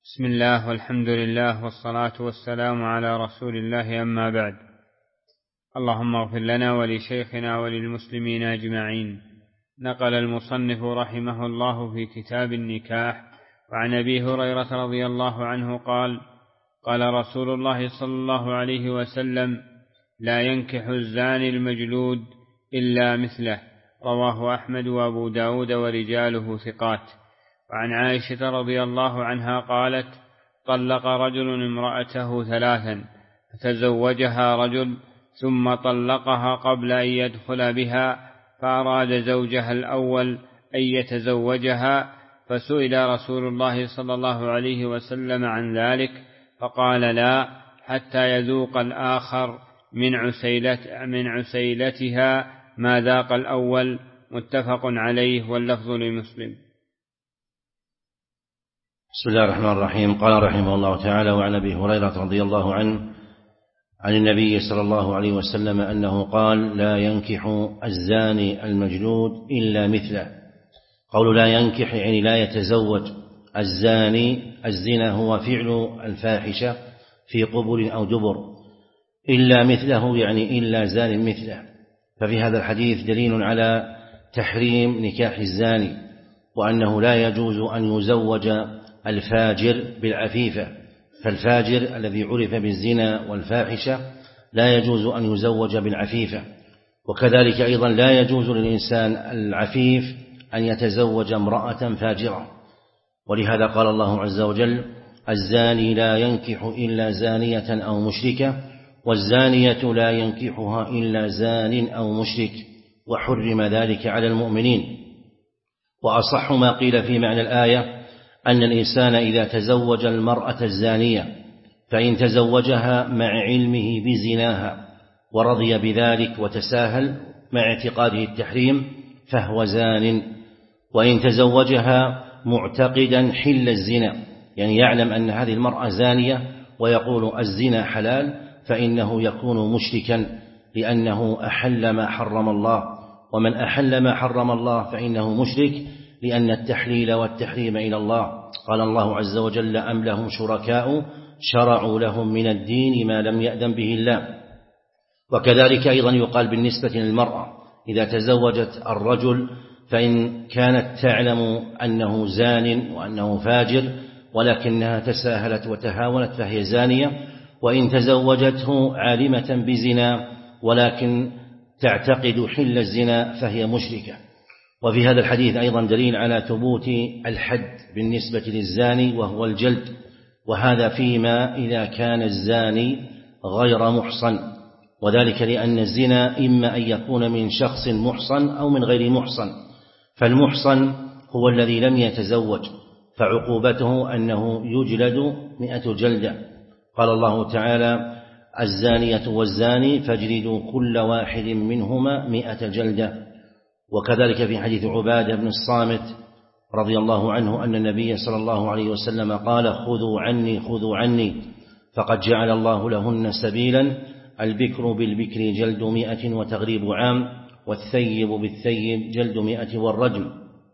بسم الله والحمد لله والصلاة والسلام على رسول الله، أما بعد. اللهم اغفر لنا ولشيخنا وللمسلمين أجمعين. نقل المصنف رحمه الله في كتاب النكاح وعن أبي هريرة رضي الله عنه قال: قال رسول الله صلى الله عليه وسلم: لا ينكح الزاني المجلود إلا مثله. رواه أحمد وأبو داود ورجاله ثقات. وعن عائشة رضي الله عنها قالت: طلق رجل امرأته 3 فتزوجها رجل ثم طلقها قبل أن يدخل بها، فأراد زوجها الأول أن يتزوجها، فسئل رسول الله صلى الله عليه وسلم عن ذلك فقال: لا، حتى يذوق الآخر من عسيلتها ما ذاق الأول. متفق عليه، واللفظ لمسلم. بسم الله الرحمن الرحيم. قال رحمه الله تعالى: وعن أبي هريرة رضي الله عنه عن النبي صلى الله عليه وسلم أنه قال: لا ينكح الزاني المجلود إلا مثله. قول لا ينكح يعني لا يتزوج الزاني. الزنا هو فعل الفاحشة في قبل أو دبر، إلا مثله يعني إلا زان مثله. ففي هذا الحديث دليل على تحريم نكاح الزاني، وأنه لا يجوز أن يزوج الفاجر بالعفيفة. فالفاجر الذي عرف بالزنا والفاحشة لا يجوز أن يزوج بالعفيفة. وكذلك أيضا لا يجوز للإنسان العفيف أن يتزوج امرأة فاجرة. ولهذا قال الله عز وجل: الزاني لا ينكح إلا زانية أو مشركة، والزانية لا ينكحها إلا زان أو مشرك، وحرم ذلك على المؤمنين. وأصح ما قيل في معنى الآية أن الإنسان إذا تزوج المرأة الزانية فإن تزوجها مع علمه بزناها ورضي بذلك وتساهل مع اعتقاده التحريم فهو زان، وإن تزوجها معتقدا حل الزنا، يعني يعلم أن هذه المرأة زانية ويقول الزنا حلال، فإنه يكون مشركا، لأنه أحل ما حرم الله. ومن أحل ما حرم الله فإنه مشرك، لأن التحليل والتحريم إلى الله. قال الله عز وجل: أم لهم شركاء شرعوا لهم من الدين ما لم يأذن به الله. وكذلك أيضا يقال بالنسبة للمرأة إذا تزوجت الرجل فإن كانت تعلم أنه زان وأنه فاجر ولكنها تساهلت وتهاونت فهي زانية، وإن تزوجته عالمة بزنا ولكن تعتقد حل الزنا فهي مشركة. وفي هذا الحديث أيضا دليل على ثبوت الحد بالنسبة للزاني وهو الجلد، وهذا فيما إذا كان الزاني غير محصن، وذلك لأن الزنا إما أن يكون من شخص محصن أو من غير محصن. فالمحصن هو الذي لم يتزوج، فعقوبته أنه يجلد 100 جلدة. قال الله تعالى: الزانية والزاني فاجلدوا كل واحد منهما 100 جلدة. وكذلك في حديث عبادة بن الصامت رضي الله عنه أن النبي صلى الله عليه وسلم قال: خذوا عني خذوا عني، فقد جعل الله لهن سبيلا، البكر بالبكر جلد 100 وتغريب عام، والثيب بالثيب جلد 100 والرجم.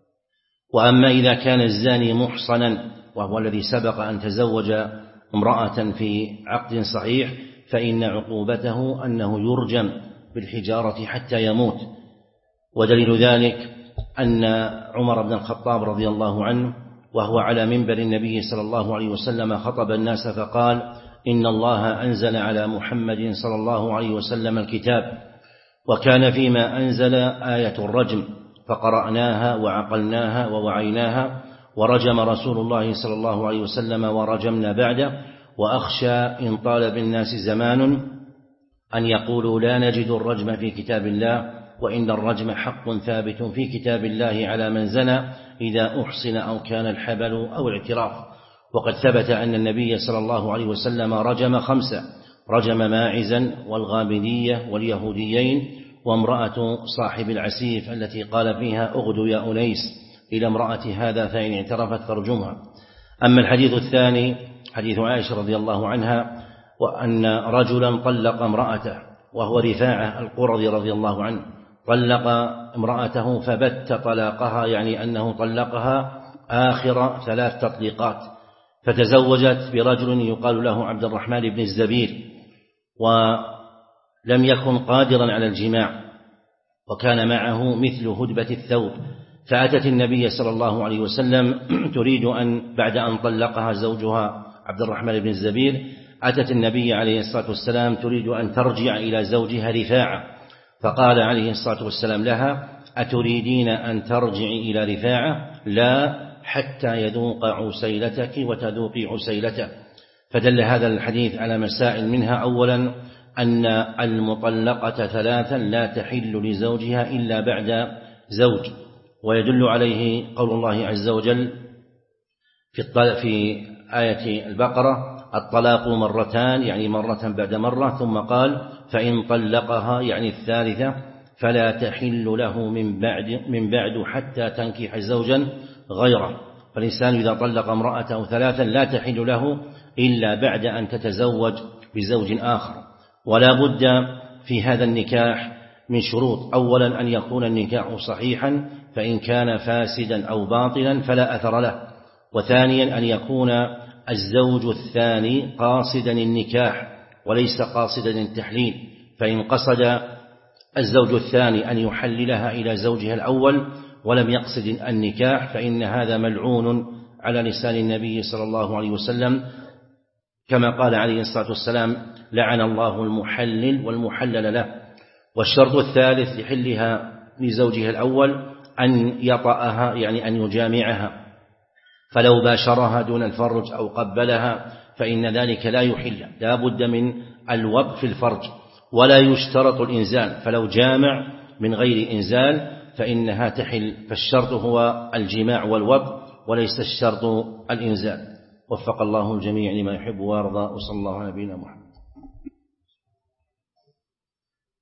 وأما إذا كان الزاني محصنا وهو الذي سبق أن تزوج امرأة في عقد صحيح فإن عقوبته أنه يرجم بالحجارة حتى يموت. ودليل ذلك أن عمر بن الخطاب رضي الله عنه وهو على منبر النبي صلى الله عليه وسلم خطب الناس فقال: إن الله أنزل على محمد صلى الله عليه وسلم الكتاب، وكان فيما أنزل آية الرجم، فقرأناها وعقلناها ووعيناها، ورجم رسول الله صلى الله عليه وسلم ورجمنا بعده، وأخشى إن طال بالناس زمان أن يقولوا لا نجد الرجم في كتاب الله، وإن الرجم حق ثابت في كتاب الله على من زنى إذا أحصن أو كان الحبل أو الاعتراف. وقد ثبت أن النبي صلى الله عليه وسلم رجم 5: رجم ماعزا والغامدية واليهوديين وامرأة صاحب العسيف التي قال فيها: أغدو يا أنيس إلى امرأة هذا فإن اعترفت فارجمها. أما الحديث الثاني حديث عائشة رضي الله عنها وأن رجلا طلق امرأته، وهو رفاعة القرظي رضي الله عنه، طلق امرأته فبت طلاقها، يعني أنه طلقها آخر 3 تطليقات، فتزوجت برجل يقال له عبد الرحمن بن الزبير، ولم يكن قادرا على الجماع، وكان معه مثل هدبة الثوب، فأتت النبي صلى الله عليه وسلم تريد أن بعد أن طلقها زوجها عبد الرحمن بن الزبير، أتت النبي عليه الصلاة والسلام تريد أن ترجع إلى زوجها رفاعة، فقال عليه الصلاة والسلام لها: أتريدين أن ترجعي إلى رفاعة؟ لا، حتى يذوق عسيلتك وتذوقي عسيلته. فدل هذا الحديث على مسائل، منها أولا أن المطلقة ثلاثا لا تحل لزوجها إلا بعد زوج، ويدل عليه قول الله عز وجل في آية البقرة: الطلاق مرتان، يعني مرة بعد مرة، ثم قال: فإن طلقها، يعني الثالثة، فلا تحل له من بعد حتى تنكح زوجا غيره. فالإنسان إذا طلق امرأته ثلاثا لا تحل له إلا بعد أن تتزوج بزوج آخر. ولا بد في هذا النكاح من شروط: أولا أن يكون النكاح صحيحا، فإن كان فاسدا أو باطلا فلا أثر له. وثانيا أن يكون الزوج الثاني قاصدا النكاح وليس قاصدا التحليل، فإن قصد الزوج الثاني أن يحللها إلى زوجها الأول ولم يقصد النكاح فإن هذا ملعون على لسان النبي صلى الله عليه وسلم، كما قال عليه الصلاة والسلام: لعن الله المحلل والمحلل له. والشرط الثالث لحلها لزوجها الأول أن يطأها، يعني أن يجامعها، فلو باشرها دون الفرج أو قبلها فإن ذلك لا يحل، لا بد من الوطء في الفرج، ولا يشترط الإنزال، فلو جامع من غير إنزال فإنها تحل. فالشرط هو الجماع والوطء وليس الشرط الإنزال. وفق الله الجميع لما يحب ويرضى، وصلى الله على نبينا محمد.